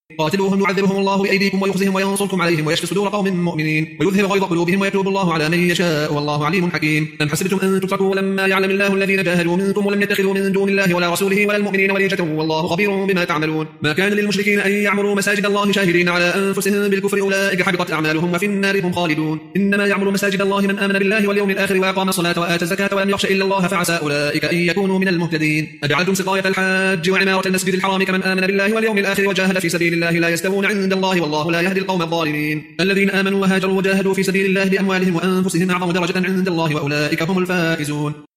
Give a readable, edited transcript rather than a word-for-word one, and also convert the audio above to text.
قاتلوهم يعذبهم الله بأيديكم ويخزهم وينصركم عليهم ويشفي صدور قوم مؤمنين ويذهب غيظ قلوبهم ويتوب الله على من يشاء والله عليم حكيم. أم حسبتم أن تتركوا ولما يعلم الله الذين جاهدوا منكم ولم يتخذوا من دون الله ولا رسوله ولا المؤمنين وليجة والله خبير بما تعملون. ما كان للمشركين أن يعمروا مساجد الله شاهدين على أنفسهم بالكفر أولئك حبطت أعمالهم وفي النار هم خالدون. إنما يعمر مساجد الله من آمن بالله واليوم الآخر وأقام الصلاة وآتى الزكاة ولم يخش إلا الله فعسى أولئك أن يكونوا من المهتدين. أجعلتم سقاية الحاج وعمارة المسجد الحرام كمن آمن بالله واليوم الآخر وجاهد في سبيل الله لا يستوون عند الله والله لا يهدي القوم الظالمين. الذين آمنوا وهاجروا وجاهدوا في سبيل الله بأموالهم وأنفسهم أعظم درجة عند الله وأولئك هم الفائزون.